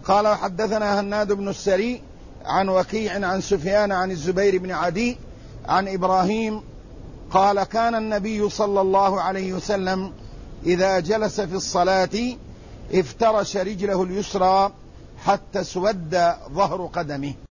قال وحدثنا هناد بن السري عن وكيع عن سفيان عن الزبير بن عدي عن إبراهيم قال كان النبي صلى الله عليه وسلم إذا جلس في الصلاة افترش رجله اليسرى حتى اسود ظهر قدمه.